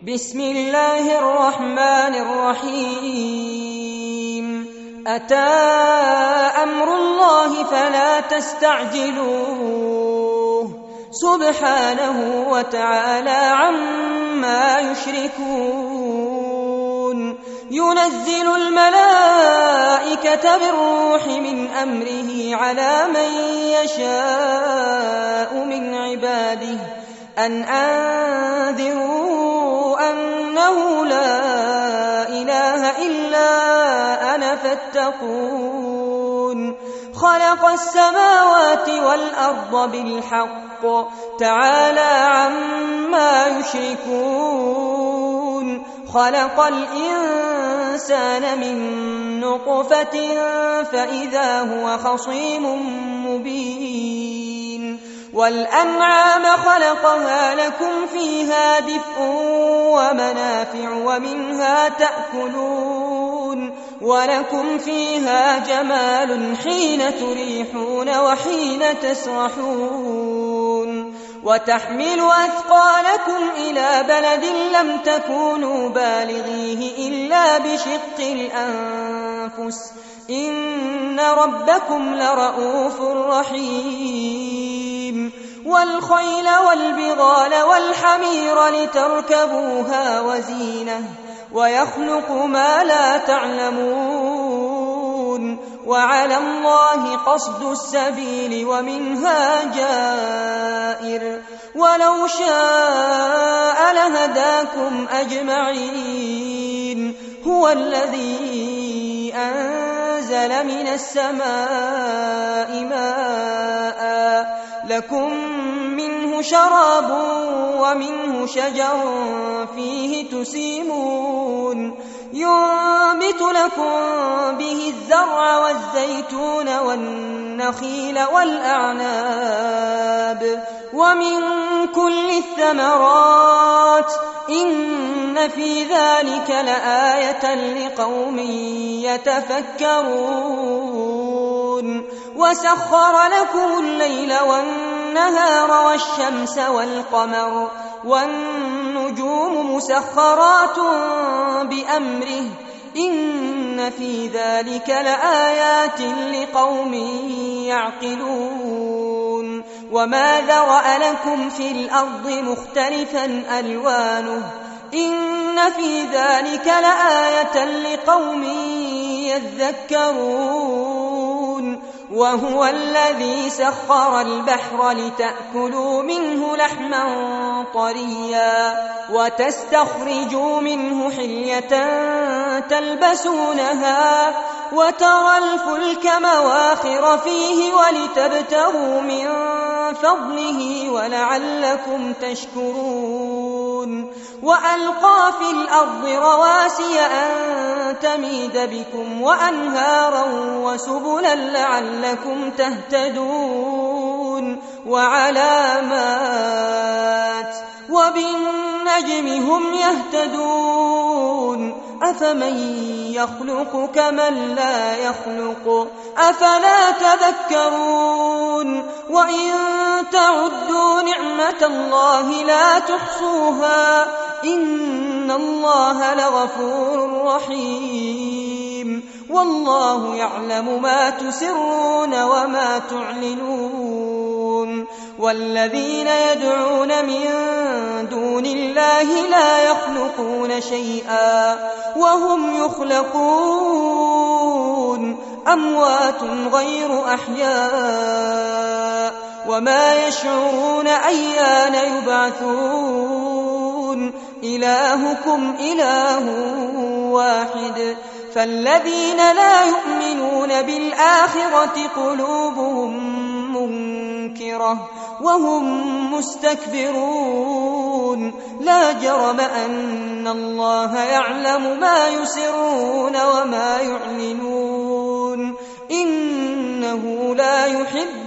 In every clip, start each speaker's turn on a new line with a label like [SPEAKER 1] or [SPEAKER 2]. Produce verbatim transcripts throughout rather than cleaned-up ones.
[SPEAKER 1] بسم الله الرحمن الرحيم أتى أمر الله فلا تستعجلوه سبحانه وتعالى عما يشركون ينزل الملائكة بالروح من أمره على من يشاء من عباده أن أنذروا أنه لا إله إلا أنا فاتقون خلق السماوات والأرض بالحق تعالى عما يشركون خلق الإنسان من نطفة فإذا هو خصيم مبين والأنعام خلقها لكم فيها دفء ومنافع ومنها تأكلون ولكم فيها جمال حين تريحون وحين تسرحون وتحمل أثقالكم إلى بلد لم تكونوا بالغيه إلا بشق الأنفس إن ربكم لرؤوف رحيم والخيل والبغال والحمير لتركبوها وزينة ويخلق ما لا تعلمون وعلى الله قصد السبيل ومنها جائر ولو شاء لهداكم أجمعين هو الذي أنزل من السماء ماء لكم منه شراب ومنه شجر فيه تسيمون ينبت لكم به الزرع والزيتون والنخيل والأعناب ومن كل الثمرات إن في ذلك لآية لقوم يتفكرون وسخر لكم الليل والنهار والشمس والقمر والنجوم مسخرات بأمره إن في ذلك لآيات لقوم يعقلون وما ذرأ لكم في الأرض مختلفا ألوانه إن في ذلك لآية لقوم يذكرون وهو الذي سخر البحر لتأكلوا منه لحما طريا وتستخرجوا منه حلية تلبسونها وترى الفلك مواخر فيه ولتبتغوا من فضله ولعلكم تشكرون وألقى في الأرض رواسي أن تميد بكم وأنهارا وسبلا لعلكم تهتدون وعلامات وبالنجم هم يهتدون أفمن يخلق كمن لا يخلق أفلا تذكرون وإن تعدوا نعمة الله لا تحصوها إن الله لغفور رحيم والله يعلم ما تسرون وما تعلنون والذين يدعون من دون الله لا يخلقون شيئا وهم يخلقون أموات غير أحياء وما يشعرون أيان يبعثون إلهكم إله واحد فالذين لا يؤمنون بالآخرة قلوبهم منكرة وهم مستكبرون لا جرم أن الله يعلم ما يسرون وما يعلنون إنه لا يحب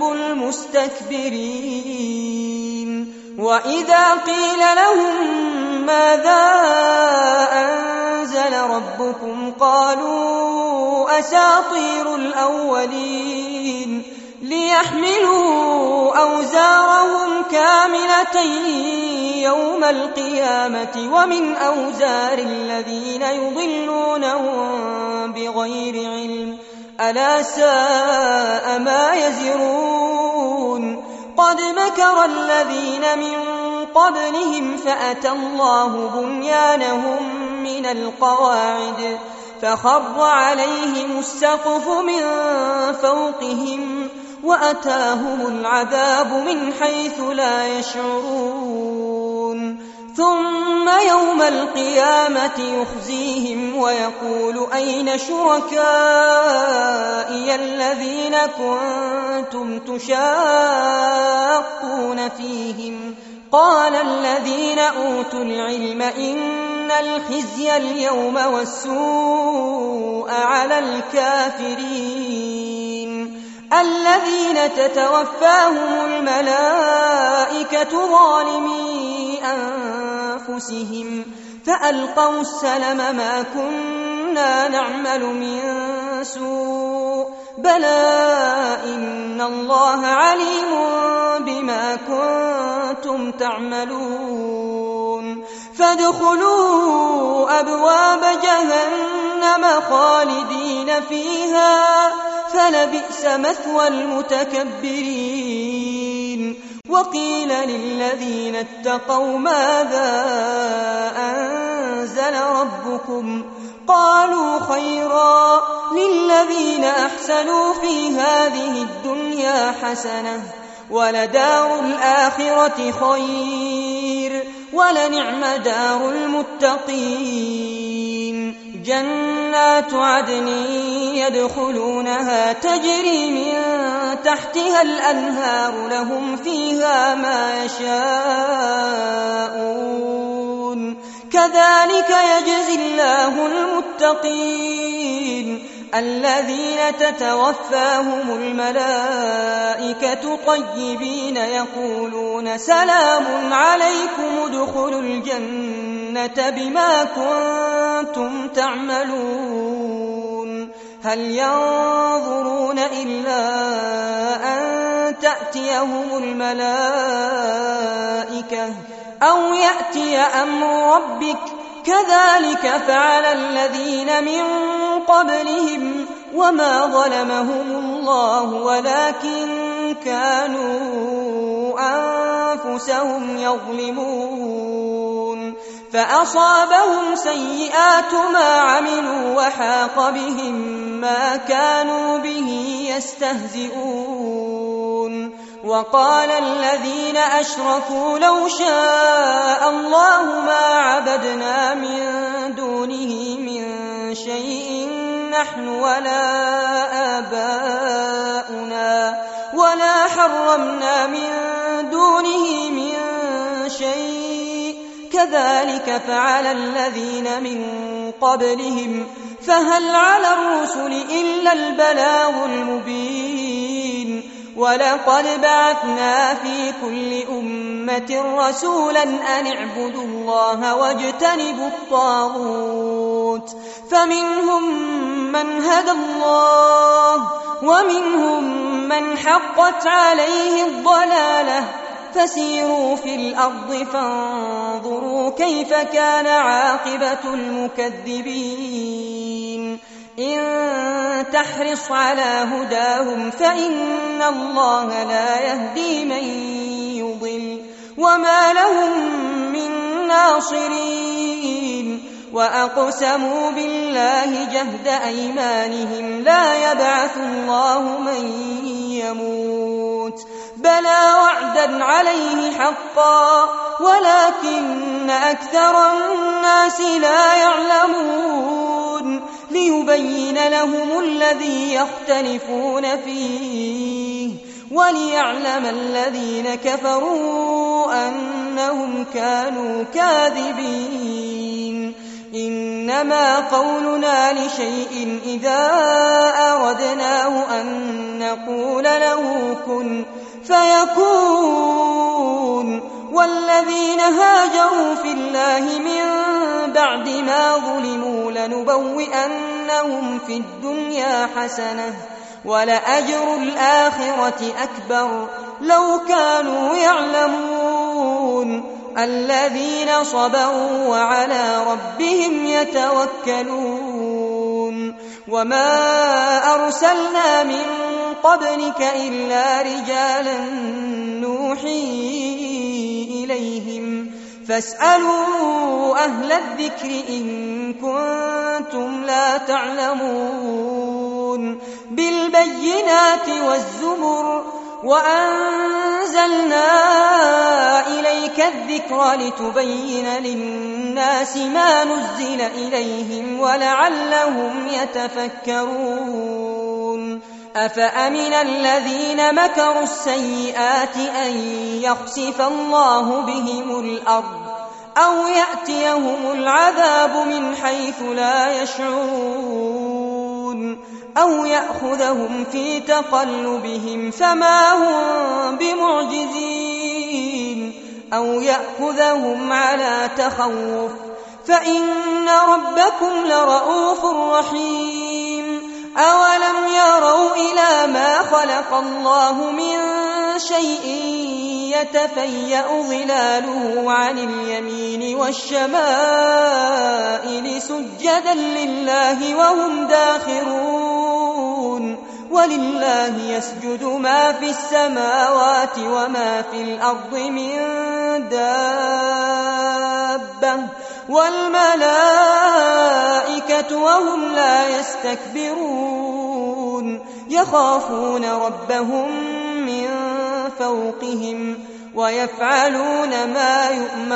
[SPEAKER 1] المستكبرين وإذا قيل لهم ماذا أنزل ربكم قالوا أساطير الأولين ليحملوا أوزارهم كاملة يوم القيامة ومن أوزار الذين يضلونهم بغير علم ألا ساء ما يزرون قد مكر الذين من قبلهم فأتى الله بنيانهم من القواعد فخر عليهم السقف من فوقهم وأتاهم العذاب من حيث لا يشعرون ثم يوم القيامة يخزيهم ويقول أين شركائي الذين كنتم تشاقون فيهم قال الذين أوتوا العلم إن الخزي اليوم والسوء على الكافرين الذين تتوفاهم الملائكة ظالمي أنفسهم فألقوا السلم ما كنا نعمل من سوء بلى إن الله عليم بما كنتم تعملون فادخلوا أبواب جهنم خالدين فيها فلبئس مثوى المتكبرين وقيل للذين اتقوا ماذا أنزل ربكم قالوا خيرا للذين أحسنوا في هذه الدنيا حسنة ولدار الآخرة خير ولنعم دار المتقين جنات عدن يدخلونها تجري من تحتها الأنهار لهم فيها ما يشاءون كذلك يجزي الله المتقين الذين تتوفاهم الملائكة طيبين يقولون سلام عليكم ادخلوا الجنة بما كنتم تعملون هل ينظرون إلا أن تأتيهم الملائكة أو يأتي أمر ربك كذلك فعل الذين من قبلهم وما ظلمهم الله ولكن كانوا أنفسهم يظلمون فأصابهم سيئات ما عملوا وحاق بهم ما كانوا به يستهزئون وقال الذين أشركوا لو شاء الله ما عبدنا من دونه من شيء نحن ولا آباؤنا ولا حرمنا من دونه من شيء كذلك فعل الذين من قبلهم فهل على الرسل إلا البلاغ المبين ولقد بعثنا في كل أمة رسولا أن اعبدوا الله واجتنبوا الطاغوت فمنهم من هدى الله ومنهم من حقت عليه الضلالة فسيروا في الأرض فانظروا كيف كان عاقبة المكذبين إن تحرص على هداهم فإن الله لا يهدي من يضل وما لهم من ناصرين وأقسموا بالله جهد أيمانهم لا يبعث الله من يموت بلى وعدا عليه حقا ولكن أكثر الناس لا يعلمون ليبين لهم الذي يختلفون فيه وليعلم الذين كفروا أنهم كانوا كاذبين إنما قولنا لشيء إذا أردناه أن نقول له كن فيكون والذين هاجروا في الله من بعد ما ظلموا لنبوئنهم في الدنيا حسنة ولأجر الآخرة أكبر لو كانوا يعلمون الذين صبروا وعلى ربهم يتوكلون وما أرسلنا من قبلك إلا رجالا نوحي إليهم فاسألوا أهل الذكر إن كنتم لا تعلمون بالبينات والزبر وأنزلنا إليك الذكر لتبين للناس ما نزل إليهم ولعلهم يتفكرون أفأمن الذين مكروا السيئات أن يخسف الله بهم الأرض أو يأتيهم العذاب من حيث لا يشعرون أو يأخذهم في تقلبهم فما هم بمعجزين أو يأخذهم على تخوف فإن ربكم لرؤوف رحيم أولم يروا إلى ما خلق الله من شيء يتفيأ ظلاله عن اليمين والشمائل سجدا لله وهم داخرون ولله يسجد ما في السماوات وما في الأرض من دابة والملائكة وهم لا يستكبرون يخافون ربهم من فوقهم ويفعلون ما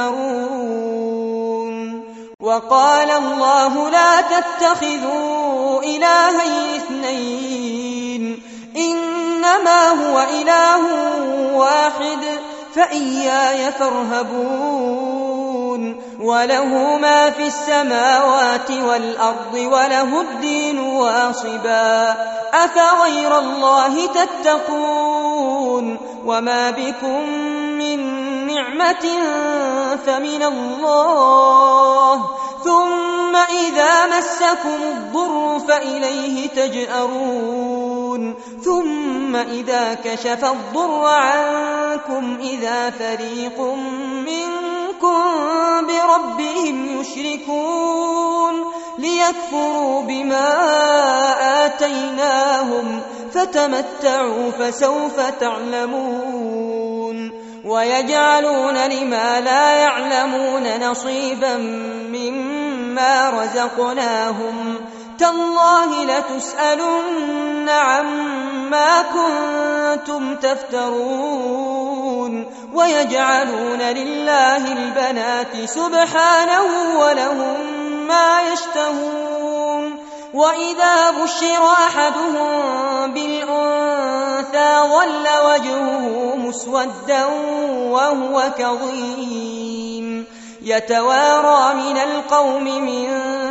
[SPEAKER 1] يؤمرون وقال الله لا تتخذوا إلهي اثنين إنما هو إله واحد فإياي فارهبون وله ما في السماوات والأرض وله الدين واصبا أفغير الله تتقون وما بكم من نعمة فمن الله ثم إذا مسكم الضر فإليه تجأرون ثم إذا كشف الضر عنكم إذا فريق منكم بربهم يشركون ليكفروا بما آتيناهم فتمتعوا فسوف تعلمون ويجعلون لما لا يعلمون نصيبا مما رزقناهم تالله لتسألن عما كنتم تفترون ويجعلون لله البنات سبحانه ولهم ما يشتهون وإذا بشر أحدهم بالأنثى ظل وجهه مسودا وهو كظيم يتوارى من القوم من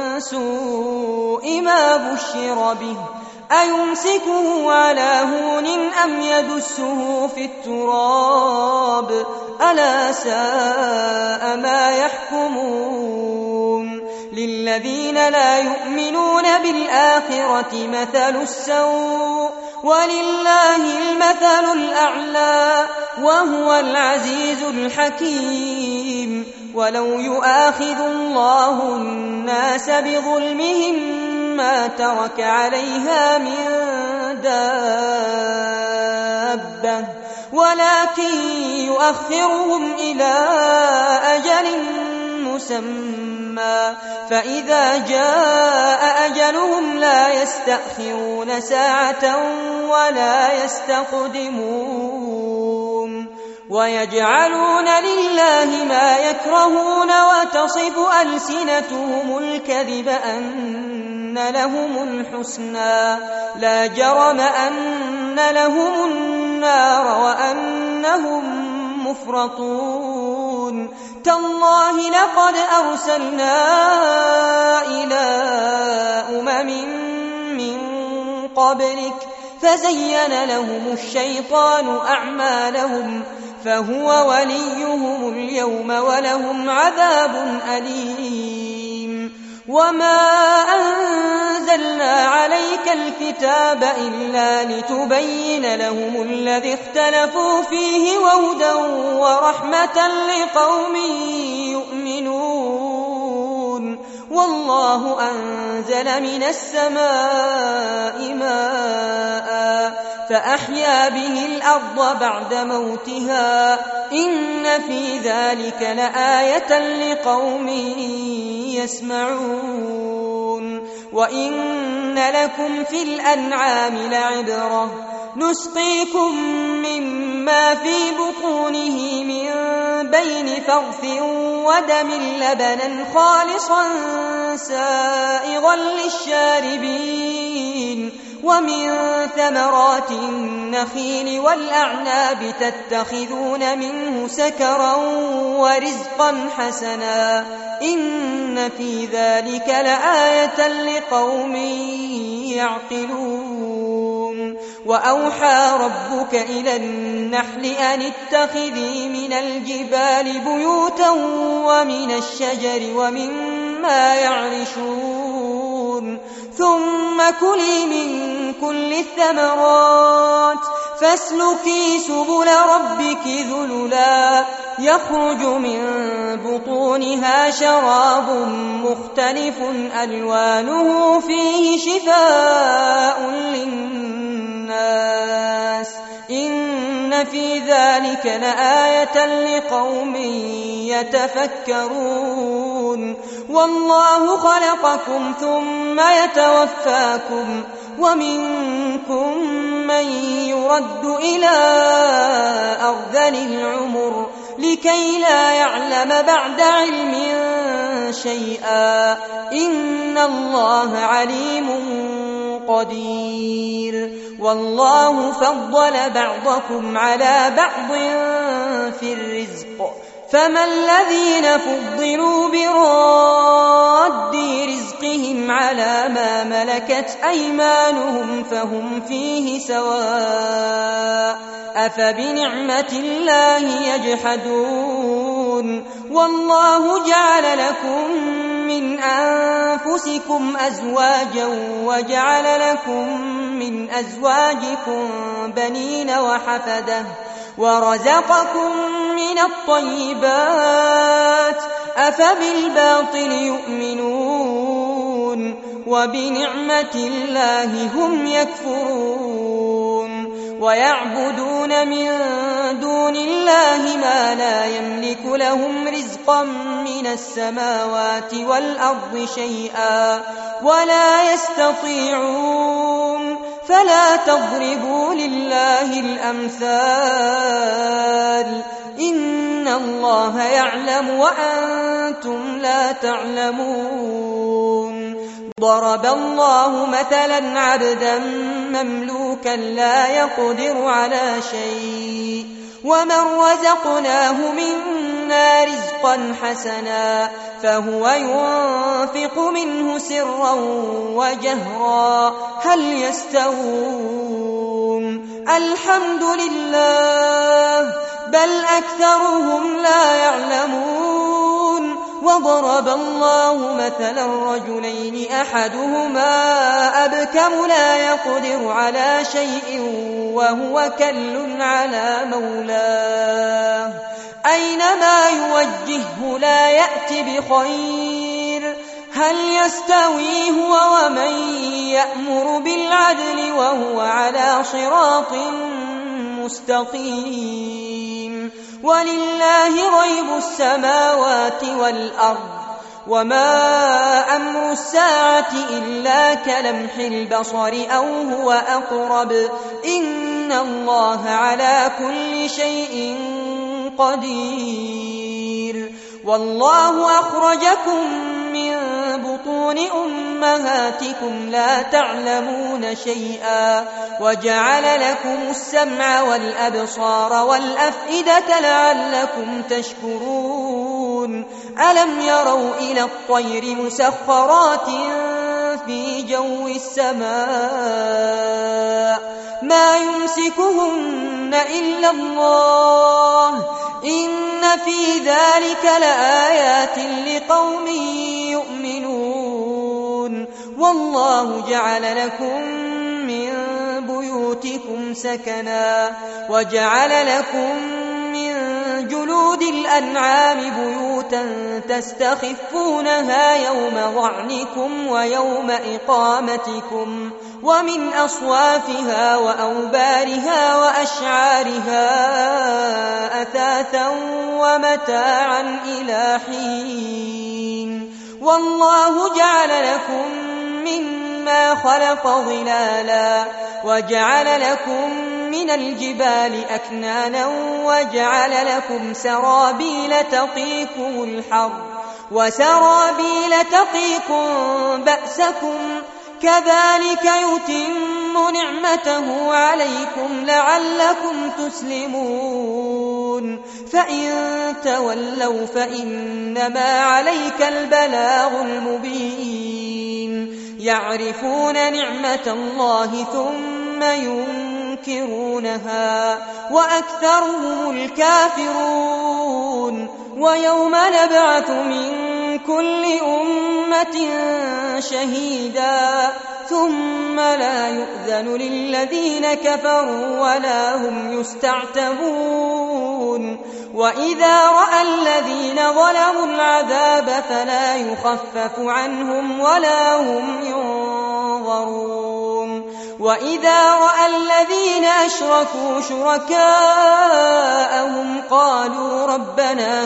[SPEAKER 1] سوء ما بشر به أيمسكه على هون أم يدسه في التراب ألا ساء ما يحكمون للذين لا يؤمنون بالآخرة مثل السوء ولله المثل الأعلى وهو العزيز الحكيم ولو يؤاخذ الله الناس بظلمهم ما ترك عليها من دابة ولكن يؤخرهم إلى أجل مسمى فإذا جاء أجلهم لا يستأخرون ساعة ولا يستقدمون ويجعلون لله ما يكرهون وتصف ألسنتهم الكذب أن لهم الحسنى لا جرم أن لهم النار وأنهم مفرطون تالله لقد أرسلنا إلى أمم من قبلك فزين لهم الشيطان أعمالهم فهو وليهم اليوم ولهم عذاب أليم وما أنزل أنزلنا عليك الكتاب إلا لتبين لهم الذي اختلفوا فيه وهدى ورحمة لقوم يؤمنون والله أنزل من السماء ماء فأحيا به الأرض بعد موتها إن في ذلك لآية لقوم يسمعون وإن لكم في الأنعام لعبرة نسقيكم مما في بطونه من بين فرث ودم لبنا خالصا سائغا للشاربين ومن ثمرات النخيل والأعناب تتخذون منه سكرا ورزقا حسنا إن في ذلك لآية لقوم يعقلون وأوحى ربك إلى النحل أن اتخذي من الجبال بيوتا ومن الشجر ومما يعرشون ثم كلي من كل الثمرات فاسلكي سبل ربك ذللا يخرج من بطونها شراب مختلف ألوانه فيه شفاء للناس إن في ذلك لآية لقوم يتفكرون والله خلقكم ثم يتوفاكم ومنكم من يرد إلى أرذل العمر لكي لا يعلم بعد علم شيئا إن الله عليم قدير والله فضل بعضكم على بعض في الرزق فما الذين فضلوا براد رزقهم على ما ملكت أيمانهم فهم فيه سواء أفبنعمة الله يجحدون والله جعل لكم من أنفسكم أزواجا وجعل لكم من أزواجكم بنين وحفدة ورزقكم من الطيبات أفبالباطل يؤمنون وبنعمة الله هم يكفرون ويعبدون من دون الله ما لا يملك لهم رزقا من السماوات والأرض شيئا ولا يستطيعون فلا تضربوا لله الأمثال إن الله يعلم وأنتم لا تعلمون ضرب الله مثلا عبدا مملوكا لا يقدر على شيء ومن رزقناه منا رزقا حسنا فهو ينفق منه سرا وجهرا هل يستوون الحمد لله بل أكثرهم لا يعلمون وضرب الله مثلا رجلين أحدهما أبكم لا يقدر على شيء وهو كل على مولاه أينما يوجهه لا يأتي بخير هل يستوي هو ومن يأمر بالعدل وهو على صراط مستقيم ولله غيب السماوات والأرض وما أمر الساعة إلا كلمح البصر أو هو أقرب إن الله على كل شيء قدير والله أخرجكم من بطون أمهاتكم لا تعلمون شيئا وجعل لكم السمع والأبصار والأفئدة لعلكم تشكرون ألم يروا إلى الطير مسخرات في جو السماء ما يمسكهن إلا الله إن في ذلك لآيات لقوم يؤمنون والله جعل لكم من بيوتكم سكنا وجعل لكم من جلود الأنعام بيوتا تستخفونها يوم ظعنكم ويوم إقامتكم ومن أصوافها وأوبارها وأشعارها أثاثا ومتاعا إلى حين والله جعل لكم مما خلق ظلالا وجعل لكم من الجبال أكنانا وجعل لكم سرابيل تقيكم الحر وسرابيل تقيكم بأسكم كذلك يتم نعمته عليكم لعلكم تسلمون فإن تولوا فإنما عليك البلاغ المبين يعرفون نعمة الله ثم ينكرونها وأكثرهم الكافرون ويوم نبعث من كل أمة شهيدا ثم لا يؤذن للذين كفروا ولا هم يستعتبون وإذا رأى الذين ظلموا العذاب فلا يخفف عنهم ولا هم ينظرون وإذا رأى الذين أشركوا شركاءهم قالوا ربنا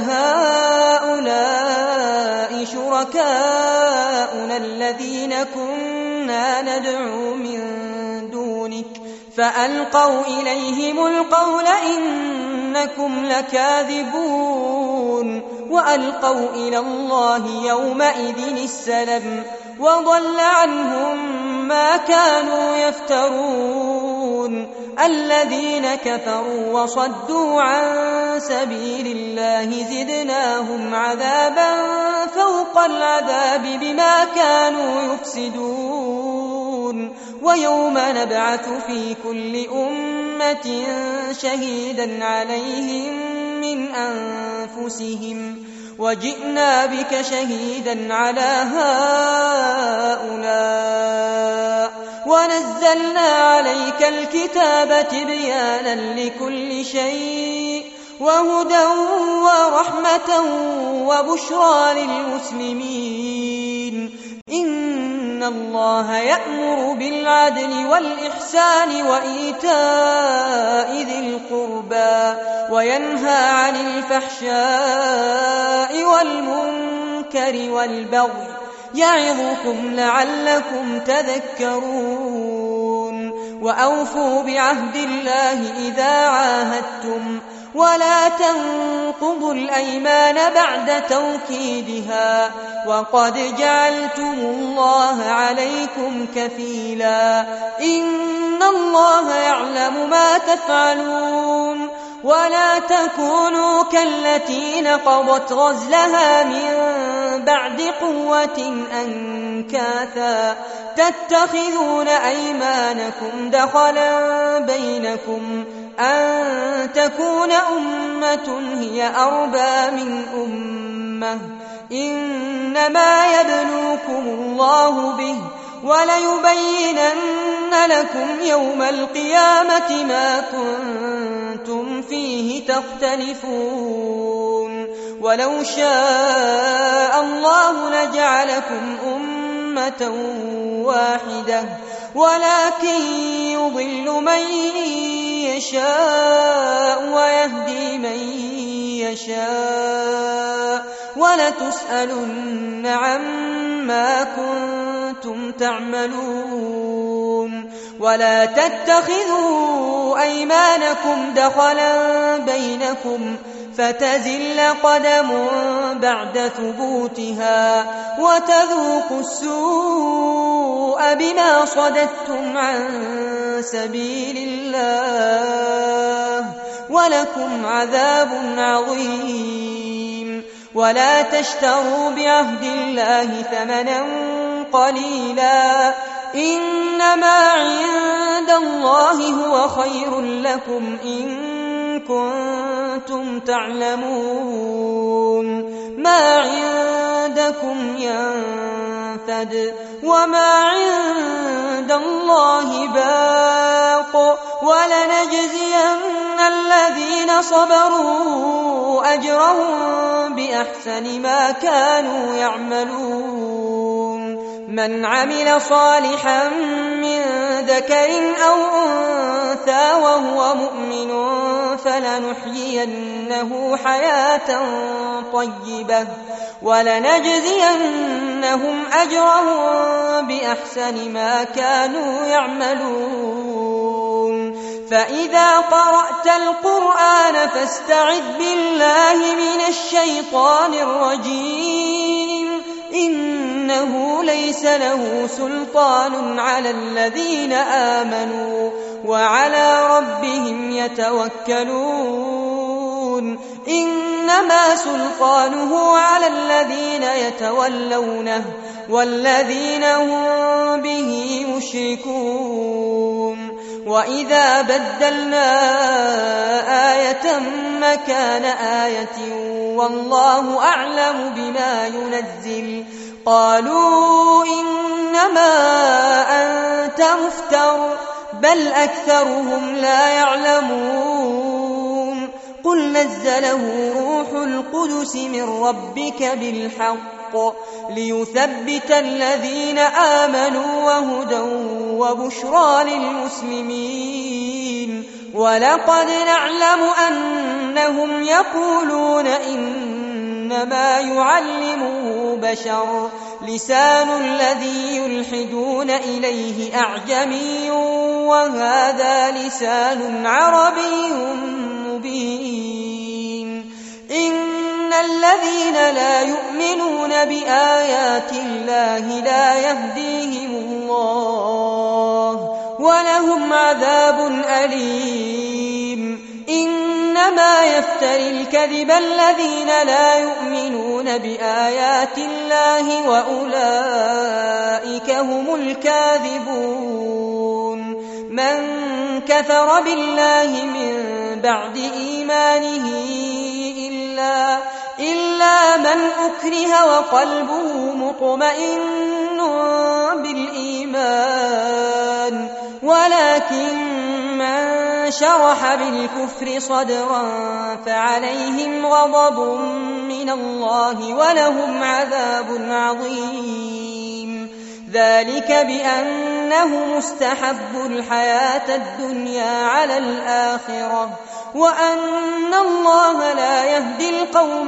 [SPEAKER 1] هؤلاء شركاؤنا الذين كنا ندعو من دونك فألقوا إليهم القول إنكم لكاذبون وألقوا إلى الله يومئذ السلم وضل عنهم ما كانوا يفترون الذين كفروا وصدوا عن سبيل الله زدناهم عذابا فوق العذاب بما كانوا يفسدون ويوم نبعث في كل أمة شهيدا عليهم من أنفسهم وجئنا بك شهيدا على هؤلاء ونزلنا عليك الكتاب تبيانا لكل شيء وهدى ورحمة وبشرى للمسلمين إن الله يأمر بالعدل والإحسان وإيتاء ذي القربى وينهى عن الفحشاء والمنكر والبغي يعظكم لعلكم تذكرون وأوفوا بعهد الله إذا عاهدتم ولا تنقضوا الأيمان بعد توكيدها وقد جعلتم الله عليكم كفيلا إن الله يعلم ما تفعلون ولا تكونوا كالتي نقضت غزلها من بعد قوة أنكاثا تتخذون أيمانكم دخلا بينكم أن تكون أمة هي أربى من أمة إنما يبلوكم الله به وليبينن لكم يوم القيامة ما كنتم فيه تختلفون ولو شاء الله لجعلكم أمة واحدة ولكن يضل من يشاء ويهدي من يشاء ولتسألن عما كنتم تعملون ولا تتخذوا أيمانكم دخلا بينكم فتزل قدم بعد ثبوتها وتذوقوا السوء بما صددتم عن سبيل الله ولكم عذاب عظيم ولا تشتروا بعهد الله ثمنا قليلا إنما عند الله هو خير لكم إن كنتم تعلمون ما عندكم ينفد ينفد وما عند الله باق ولنجزين الذين صبروا أجرهم بأحسن ما كانوا يعملون من عمل صالحا من ذكر أو أنثى وهو مؤمن فلنحيينه حياة طيبة ولنجزينهم أجرهم بأحسن ما كانوا يعملون فإذا قرأت القرآن فاستعذ بالله من الشيطان الرجيم إنه ليس له سلطان على الذين آمنوا وعلى ربهم يتوكلون إنما سلطانه على الذين يتولونه والذين هم به مشركون وإذا بدلنا آية مكان آية والله أعلم بما ينزل قالوا إنما أنت مفتر بل أكثرهم لا يعلمون قل نزله روح القدس من ربك بالحق ليثبت الذين آمنوا وهدى وبشرى للمسلمين ولقد نعلم أنهم يقولون إنما يعلمه بشر لسان الذي يلحدون إليه أعجمي وهذا لسان عربي مبين إن الذين لا يؤمنون بآيات الله لا يهديهم الله ولهم عذاب أليم إنما يفتري الكذب الذين لا يؤمنون بآيات الله وأولئك هم الكاذبون من كفر بالله من بعد إيمانه إلا, إلا من أكره وقلبه مطمئن بالإيمان ولكن من شرح بالكفر صدرا فعليهم غضب من الله ولهم عذاب عظيم ذلك بأنه مستحب الحياة الدنيا على الآخرة وأن الله لا يهدي القوم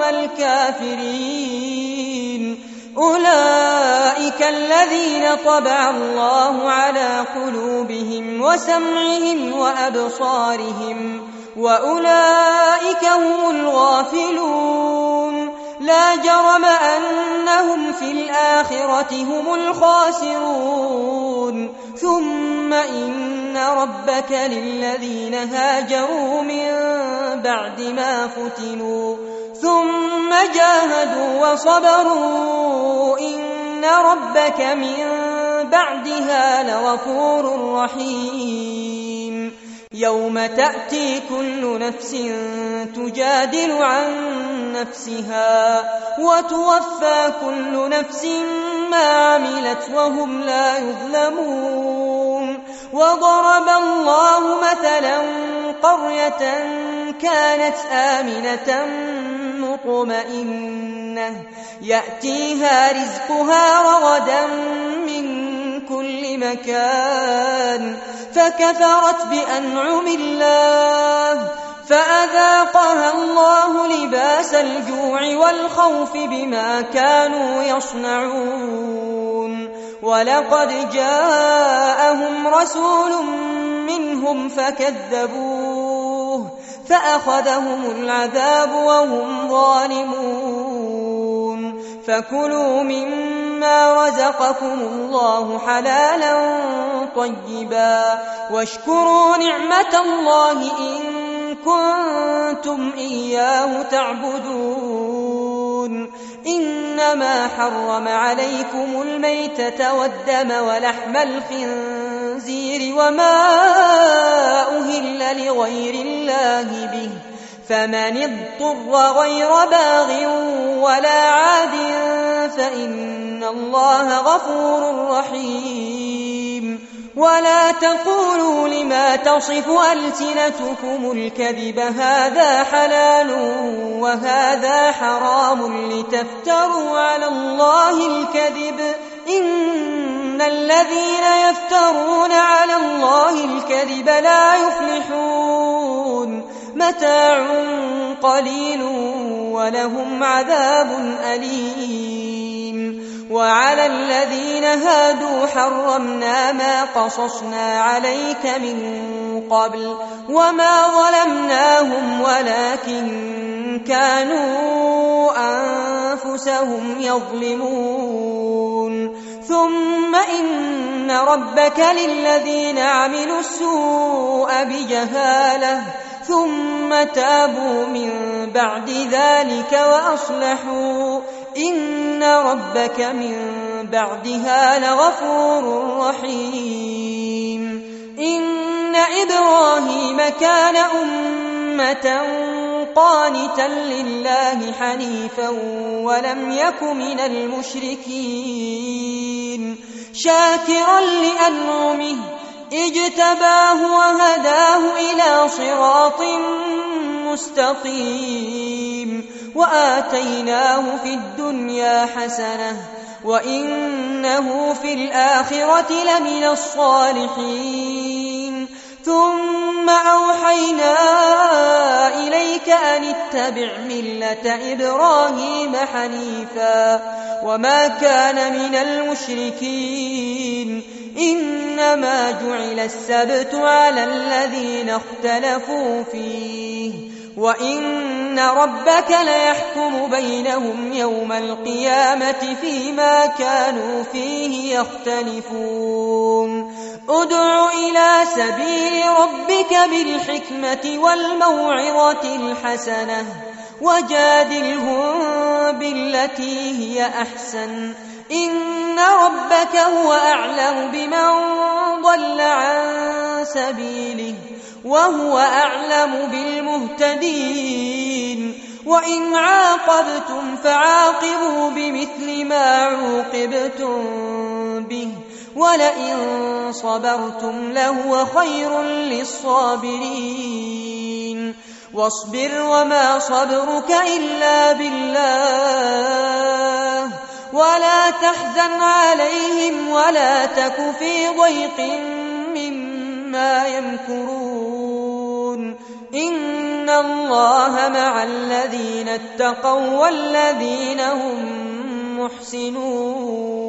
[SPEAKER 1] الكافرين أولئك الذين طبع الله على قلوبهم وسمعهم وأبصارهم وأولئك هم الغافلون لا جرم أنهم في الآخرة هم الخاسرون ثم إن ربك للذين هاجروا من بعد ما فتنوا ثم جاهدوا وصبروا إن ربك من بعدها لغفور رحيم يوم تأتي كل نفس تجادل عن نفسها وتوفى كل نفس ما عملت وهم لا يظلمون وضرب الله مثلا قرية كانت آمنة مطمئنة يأتيها رزقها رغدا من كل مكان فكفرت بأنعم الله فأذاقها الله لباس الجوع والخوف بما كانوا يصنعون ولقد جاءهم رسول منهم فكذبوه فأخذهم العذاب وهم ظالمون فكلوا مما رزقكم الله حلالا طيبا واشكروا نعمة الله إن كنتم إياه تعبدون إنما حرم عليكم الميتة والدم ولحم الخنزير وما أهل لغير الله به فمن اضطر غير باغ ولا عاد فإن الله غفور رحيم. ولا تقولوا لما تصف ألسنتكم الكذب هذا حلال وهذا حرام لتفتروا على الله الكذب إن الذين يفترون على الله الكذب لا يفلحون. متاع قليل ولهم عذاب أليم. وعلى الذين هادوا حرمنا ما قصصنا عليك من قبل وما ظلمناهم ولكن كانوا أنفسهم يظلمون. ثم إن ربك للذين عملوا السوء بجهالة ثم تابوا من بعد ذلك وأصلحوا إن ربك من بعدها لغفور رحيم. إن إبراهيم كان أمة قانتا لله حنيفا ولم يك من المشركين شاكرا لأنعمه اجتباه وهداه إلى صراط مستقيم. وآتيناه في الدنيا حسنة وإنه في الآخرة لمن الصالحين. ثم أوحينا إليك أن اتبع ملة إبراهيم حنيفا وما كان من المشركين. إنما جعل السبت على الذين اختلفوا فيه وإن ربك ليحكم بينهم يوم القيامة فيما كانوا فيه يختلفون. ادع إلى سبيل ربك بالحكمة والموعظة الحسنة وجادلهم بالتي هي أحسن إن ربك هو أعلم بمن ضل عن سبيله وهو أعلم بالمهتدين. وإن عاقبتم فعاقبوا بمثل ما عوقبتم به ولئن صبرتم لهو خير للصابرين. واصبر وما صبرك إلا بالله ولا تحزن عليهم ولا تك في ضيق مما يمكرون. إن الله مع الذين اتقوا والذين هم محسنون.